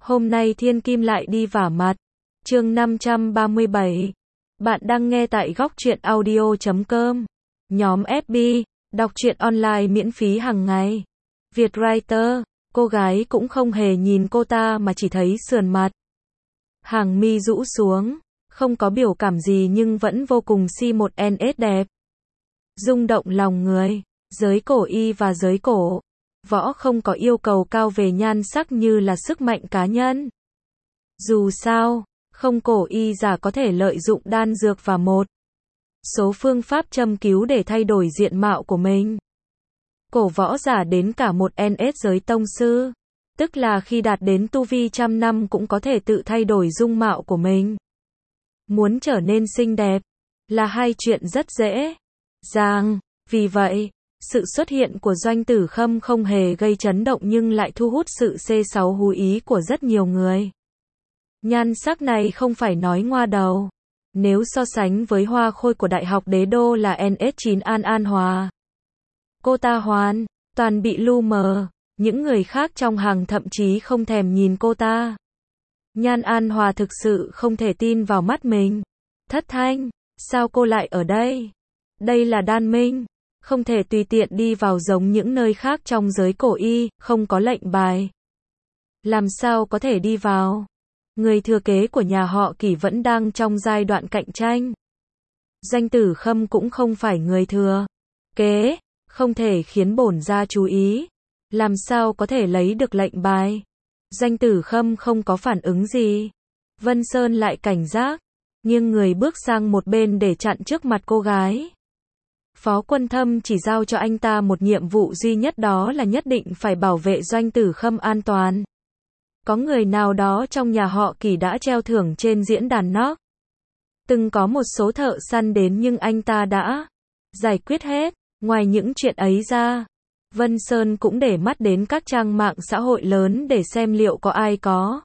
Hôm nay Thiên Kim lại đi vả mặt. Chương 537. Bạn đang nghe tại góc truyện audio.com. Nhóm FB, đọc truyện online miễn phí hàng ngày. Vietwriter, cô gái cũng không hề nhìn cô ta mà chỉ thấy sườn mặt. Hàng mi rũ xuống, không có biểu cảm gì nhưng vẫn vô cùng si một NS đẹp. Rung động lòng người, giới cổ y và giới cổ. Võ không có yêu cầu cao về nhan sắc như là sức mạnh cá nhân. Dù sao, không cổ y giả có thể lợi dụng đan dược và một số phương pháp châm cứu để thay đổi diện mạo của mình. Cổ võ giả đến cả một NS giới tông sư, tức là khi đạt đến tu vi trăm năm cũng có thể tự thay đổi dung mạo của mình. Muốn trở nên xinh đẹp là hai chuyện rất dễ dàng, vì vậy sự xuất hiện của Doanh Tử Khâm không hề gây chấn động nhưng lại thu hút sự C6 hú ý của rất nhiều người. Nhan sắc này không phải nói ngoa đầu. Nếu so sánh với hoa khôi của Đại học Đế Đô là NS9 An Hòa, cô ta hoàn toàn bị lu mờ, những người khác trong hàng thậm chí không thèm nhìn cô ta. Nhan An Hòa thực sự không thể tin vào mắt mình. Thất Thanh, sao cô lại ở đây? Đây là Đan Minh, không thể tùy tiện đi vào giống những nơi khác trong giới cổ y, không có lệnh bài. Làm sao có thể đi vào? Người thừa kế của nhà họ Kỷ vẫn đang trong giai đoạn cạnh tranh. Doanh Tử Khâm cũng không phải người thừa kế, không thể khiến bổn gia chú ý. Làm sao có thể lấy được lệnh bài? Doanh Tử Khâm không có phản ứng gì. Vân Sơn lại cảnh giác, nghiêng người bước sang một bên để chặn trước mặt cô gái. Phó Quân Thâm chỉ giao cho anh ta một nhiệm vụ duy nhất, đó là nhất định phải bảo vệ Doanh Tử Khâm an toàn. Có người nào đó trong nhà họ Kỷ đã treo thưởng trên diễn đàn NOC. Từng có một số thợ săn đến nhưng anh ta đã giải quyết hết. Ngoài những chuyện ấy ra, Vân Sơn cũng để mắt đến các trang mạng xã hội lớn để xem liệu có ai có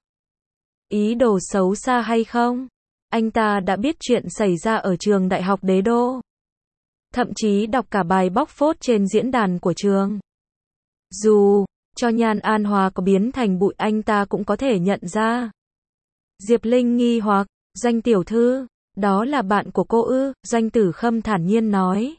ý đồ xấu xa hay không. Anh ta đã biết chuyện xảy ra ở trường Đại học Đế Đô. Thậm chí đọc cả bài bóc phốt trên diễn đàn của trường. Dù cho Nhan An Hòa có biến thành bụi anh ta cũng có thể nhận ra. Diệp Linh nghi hoặc, Doanh tiểu thư, đó là bạn của cô ư? Doanh Tử Khâm thản nhiên nói.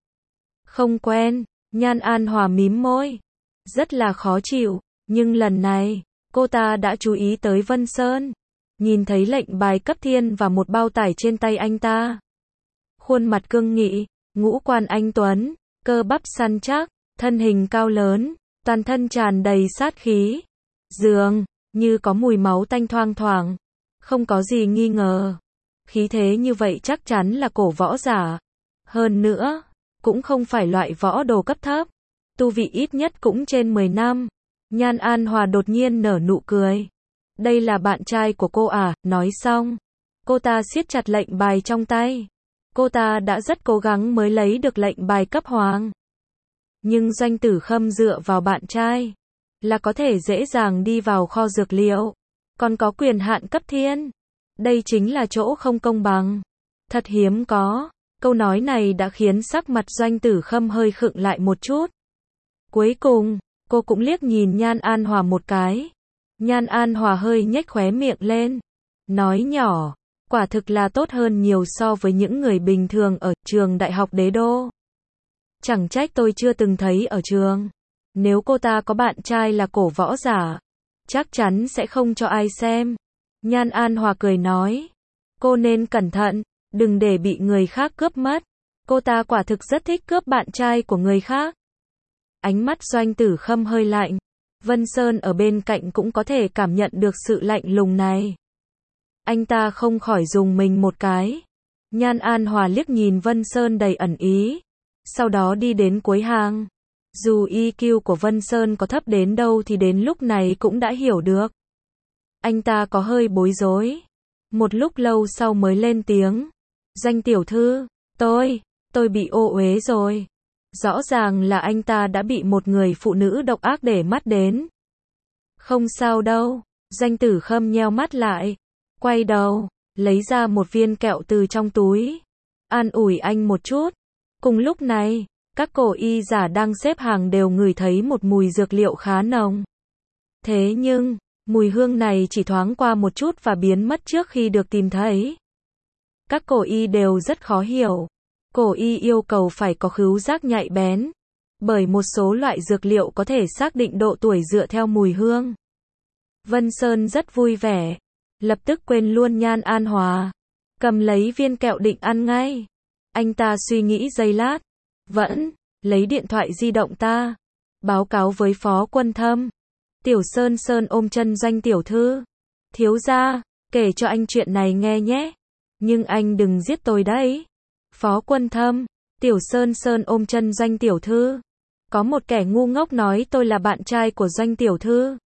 Không quen. Nhan An Hòa mím môi, rất là khó chịu, nhưng lần này, cô ta đã chú ý tới Vân Sơn. Nhìn thấy lệnh bài cấp thiên và một bao tải trên tay anh ta. Khuôn mặt cương nghị, ngũ quan anh tuấn, cơ bắp săn chắc, thân hình cao lớn, toàn thân tràn đầy sát khí. Dường như có mùi máu tanh thoang thoảng. Không có gì nghi ngờ. Khí thế như vậy chắc chắn là cổ võ giả. Hơn nữa, cũng không phải loại võ đồ cấp thấp. Tu vị ít nhất cũng trên 10 năm. Nhan An Hòa đột nhiên nở nụ cười. Đây là bạn trai của cô à? Nói xong, cô ta siết chặt lệnh bài trong tay. Cô ta đã rất cố gắng mới lấy được lệnh bài cấp hoàng. Nhưng Doanh Tử Khâm dựa vào bạn trai là có thể dễ dàng đi vào kho dược liệu, còn có quyền hạn cấp thiên. Đây chính là chỗ không công bằng. Thật hiếm có. Câu nói này đã khiến sắc mặt Doanh Tử Khâm hơi khựng lại một chút. Cuối cùng, cô cũng liếc nhìn Nhan An Hòa một cái. Nhan An Hòa hơi nhếch khóe miệng lên, nói nhỏ, quả thực là tốt hơn nhiều so với những người bình thường ở trường Đại học Đế Đô. Chẳng trách tôi chưa từng thấy ở trường. Nếu cô ta có bạn trai là cổ võ giả, chắc chắn sẽ không cho ai xem. Nhan An Hòa cười nói, cô nên cẩn thận, đừng để bị người khác cướp mất. Cô ta quả thực rất thích cướp bạn trai của người khác. Ánh mắt Doanh Tử Khâm hơi lạnh. Vân Sơn ở bên cạnh cũng có thể cảm nhận được sự lạnh lùng này. Anh ta không khỏi rùng mình một cái. Nhan An Hòa liếc nhìn Vân Sơn đầy ẩn ý. Sau đó đi đến cuối hàng. Dù EQ của Vân Sơn có thấp đến đâu thì đến lúc này cũng đã hiểu được. Anh ta có hơi bối rối. Một lúc lâu sau mới lên tiếng. Doanh tiểu thư, tôi bị ô uế rồi. Rõ ràng là anh ta đã bị một người phụ nữ độc ác để mắt đến. Không sao đâu. Doanh Tử Khâm nheo mắt lại, quay đầu, lấy ra một viên kẹo từ trong túi. An ủi anh một chút. Cùng lúc này, các cổ y giả đang xếp hàng đều ngửi thấy một mùi dược liệu khá nồng. Thế nhưng, Mùi hương này chỉ thoáng qua một chút và biến mất trước khi được tìm thấy. Các cổ y đều rất khó hiểu. Cổ y yêu cầu phải có khứu giác nhạy bén, bởi một số loại dược liệu có thể xác định độ tuổi dựa theo mùi hương. Vân Sơn rất vui vẻ, lập tức quên luôn Nhan An Hòa, cầm lấy viên kẹo định ăn ngay. Anh ta suy nghĩ giây lát, vẫn lấy điện thoại di động ta, báo cáo với Phó Quân Thâm. Tiểu Sơn Sơn ôm chân Doanh tiểu thư. Thiếu gia, kể cho anh chuyện này nghe nhé. Nhưng anh đừng giết tôi đấy. Phó Quân Thâm, Tiểu Sơn Sơn ôm chân Doanh tiểu thư. Có một kẻ ngu ngốc nói tôi là bạn trai của Doanh tiểu thư.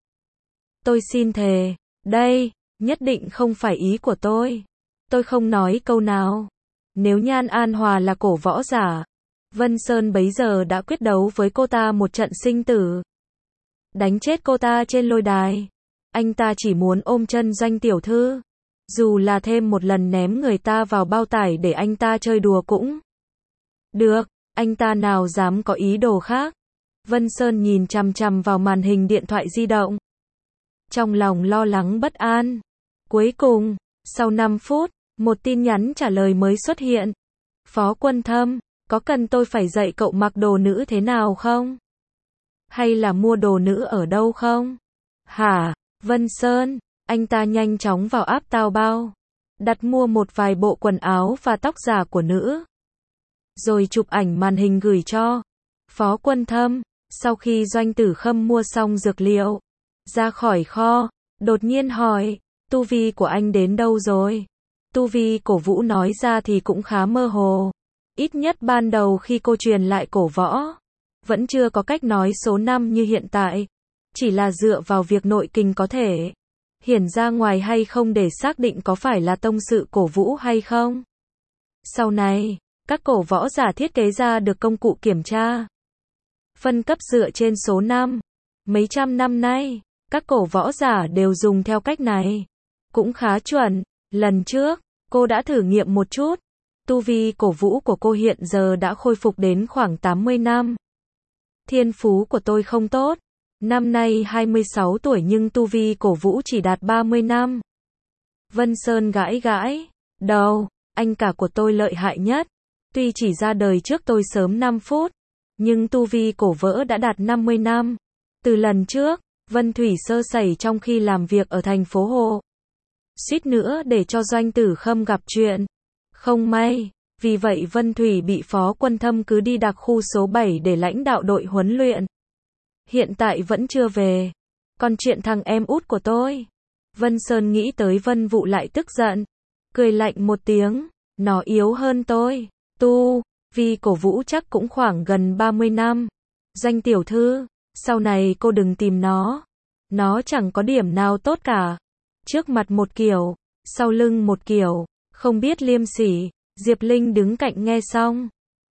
Tôi xin thề, đây, nhất định không phải ý của tôi. Tôi không nói câu nào. Nếu Nhan An Hòa là cổ võ giả, Vân Sơn bấy giờ đã quyết đấu với cô ta một trận sinh tử. Đánh chết cô ta trên lôi đài. Anh ta chỉ muốn ôm chân Doanh tiểu thư. Dù là thêm một lần ném người ta vào bao tải để anh ta chơi đùa cũng được, anh ta nào dám có ý đồ khác. Vân Sơn nhìn chằm chằm vào màn hình điện thoại di động. Trong lòng lo lắng bất an. Cuối cùng, sau 5 phút, một tin nhắn trả lời mới xuất hiện. Phó Quân Thâm, có cần tôi phải dạy cậu mặc đồ nữ thế nào không? Hay là mua đồ nữ ở đâu không? Hả? Vân Sơn, anh ta nhanh chóng vào app Taobao, đặt mua một vài bộ quần áo và tóc giả của nữ. Rồi chụp ảnh màn hình gửi cho Phó Quân Thâm. Sau khi Doanh Tử Khâm mua xong dược liệu, ra khỏi kho, đột nhiên hỏi, tu vi của anh đến đâu rồi? Tu vi cổ vũ nói ra thì cũng khá mơ hồ. Ít nhất ban đầu khi cô truyền lại cổ võ, vẫn chưa có cách nói số năm như hiện tại. Chỉ là dựa vào việc nội kinh có thể hiển ra ngoài hay không để xác định có phải là tông sự cổ vũ hay không. Sau này, các cổ võ giả thiết kế ra được công cụ kiểm tra phân cấp dựa trên số năm. Mấy trăm năm nay, các cổ võ giả đều dùng theo cách này. Cũng khá chuẩn. Lần trước, cô đã thử nghiệm một chút. Tu vi cổ vũ của cô hiện giờ đã khôi phục đến khoảng 80 năm. Thiên phú của tôi không tốt. Năm nay 26 tuổi nhưng tu vi cổ vũ chỉ đạt 30 năm. Vân Sơn gãi gãi đầu, anh cả của tôi lợi hại nhất. Tuy chỉ ra đời trước tôi sớm 5 phút, nhưng tu vi cổ võ đã đạt 50 năm. Từ lần trước, Vân Thủy sơ sẩy trong khi làm việc ở thành phố Hồ. Suýt nữa để cho Doanh Tử Khâm gặp chuyện. Không may, vì vậy Vân Thủy bị Phó Quân Thâm cứ đi đặc khu số 7 để lãnh đạo đội huấn luyện. Hiện tại vẫn chưa về. Còn chuyện thằng em út của tôi. Vân Sơn nghĩ tới Vân Vụ lại tức giận. Cười lạnh một tiếng. Nó yếu hơn tôi. Tu vi cổ vũ chắc cũng khoảng gần 30 năm. Doanh tiểu thư, sau này cô đừng tìm nó. Nó chẳng có điểm nào tốt cả. Trước mặt một kiểu, sau lưng một kiểu, không biết liêm sỉ. Diệp Linh đứng cạnh nghe xong.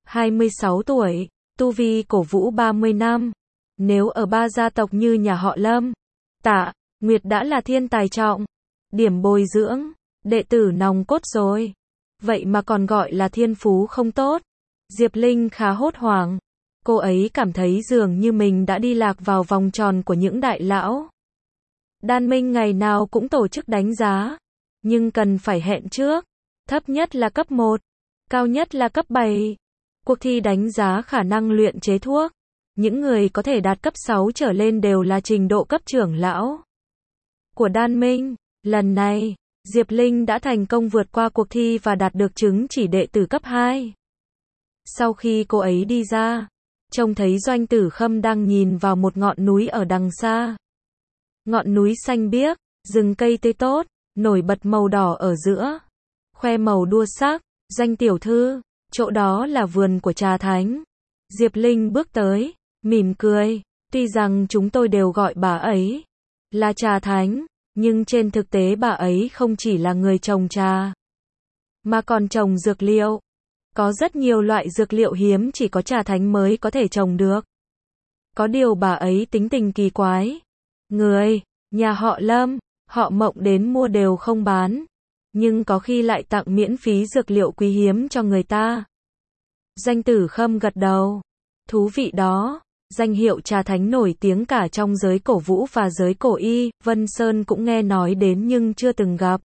26 tuổi, tu vi cổ vũ 30 năm. Nếu ở ba gia tộc như nhà họ Lâm, Tạ, Nguyệt đã là thiên tài trọng, điểm bồi dưỡng, đệ tử nòng cốt rồi. Vậy mà còn gọi là thiên phú không tốt. Diệp Linh khá hốt hoảng. Cô ấy cảm thấy dường như mình đã đi lạc vào vòng tròn của những đại lão. Đan Minh ngày nào cũng tổ chức đánh giá, nhưng cần phải hẹn trước. Thấp nhất là cấp 1, cao nhất là cấp 7. Cuộc thi đánh giá khả năng luyện chế thuốc. Những người có thể đạt cấp 6 trở lên đều là trình độ cấp trưởng lão của Đan Minh. Lần này, Diệp Linh đã thành công vượt qua cuộc thi và đạt được chứng chỉ đệ tử cấp 2. Sau khi cô ấy đi ra, trông thấy Doanh Tử Khâm đang nhìn vào một ngọn núi ở đằng xa. Ngọn núi xanh biếc, rừng cây tươi tốt, nổi bật màu đỏ ở giữa. Khoe màu đua sắc. Doanh tiểu thư, chỗ đó là vườn của Trà Thánh. Diệp Linh bước tới, mỉm cười. Tuy rằng chúng tôi đều gọi bà ấy là Trà Thánh, nhưng trên thực tế bà ấy không chỉ là người trồng trà, mà còn trồng dược liệu. Có rất nhiều loại dược liệu hiếm chỉ có Trà Thánh mới có thể trồng được. Có điều bà ấy tính tình kỳ quái. Người nhà họ Lâm, họ Mộng đến mua đều không bán, nhưng có khi lại tặng miễn phí dược liệu quý hiếm cho người ta. Doanh Tử Khâm gật đầu. Thú vị đó. danh hiệu trà thánh nổi tiếng cả trong giới cổ vũ và giới cổ y, Vân Sơn cũng nghe nói đến nhưng chưa từng gặp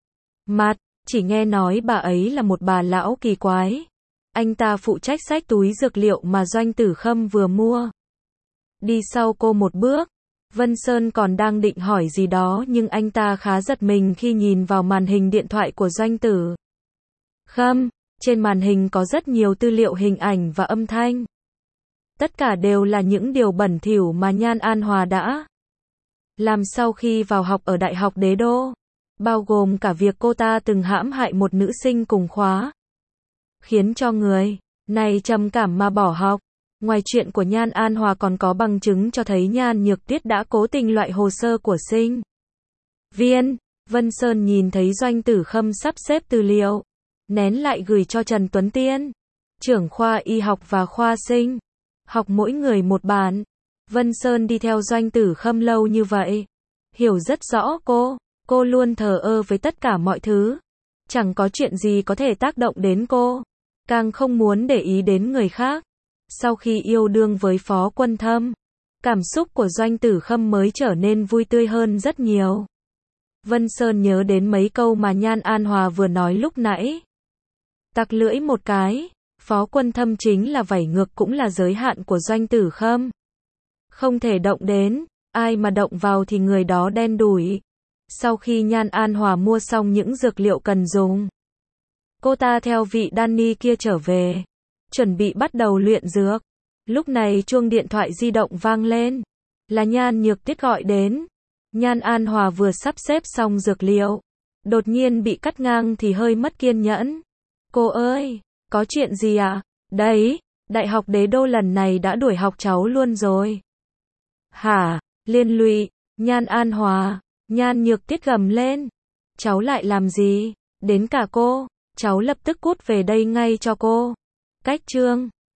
mặt, chỉ nghe nói bà ấy là một bà lão kỳ quái. Anh ta phụ trách xách túi dược liệu mà Doanh Tử Khâm vừa mua. Đi sau cô một bước, Vân Sơn còn đang định hỏi gì đó nhưng anh ta khá giật mình khi nhìn vào màn hình điện thoại của Doanh Tử Khâm. Trên màn hình có rất nhiều tư liệu hình ảnh và âm thanh. Tất cả đều là những điều bẩn thỉu mà Nhan An Hòa đã làm sau khi vào học ở Đại học Đế Đô, bao gồm cả việc cô ta từng hãm hại một nữ sinh cùng khóa, khiến cho người này trầm cảm mà bỏ học. Ngoài chuyện của Nhan An Hòa còn có bằng chứng cho thấy Nhan Nhược Tuyết đã cố tình loại hồ sơ của sinh viên. Vân Sơn nhìn thấy Doanh Tử Khâm sắp xếp tư liệu, nén lại gửi cho Trần Tuấn Tiên, trưởng khoa y học và khoa sinh học, mỗi người một bản. Vân Sơn đi theo Doanh Tử Khâm lâu như vậy, hiểu rất rõ cô luôn thờ ơ với tất cả mọi thứ, chẳng có chuyện gì có thể tác động đến cô, càng không muốn để ý đến người khác. Sau khi yêu đương với Phó Quân Thâm, cảm xúc của Doanh Tử Khâm mới trở nên vui tươi hơn rất nhiều. Vân Sơn nhớ đến mấy câu mà Nhan An Hòa vừa nói lúc nãy. Tặc lưỡi một cái, Phó Quân Thâm chính là vảy ngược cũng là giới hạn của Doanh Tử Khâm. Không thể động đến, ai mà động vào thì người đó đen đủi. Sau khi Nhan An Hòa mua xong những dược liệu cần dùng, cô ta theo vị Danny kia trở về, chuẩn bị bắt đầu luyện dược. Lúc này chuông điện thoại di động vang lên, là Nhan Nhược Tuyết gọi đến. Nhan An Hòa vừa sắp xếp xong dược liệu, đột nhiên bị cắt ngang thì hơi mất kiên nhẫn. Cô ơi, có chuyện gì ạ? Đấy, Đại học Đế Đô lần này đã đuổi học cháu luôn rồi. Hả? Liên lụy, Nhan An Hòa, Nhan Nhược Tuyết gầm lên. Cháu lại làm gì? Đến cả cô, cháu lập tức cút về đây ngay cho cô. Cách chương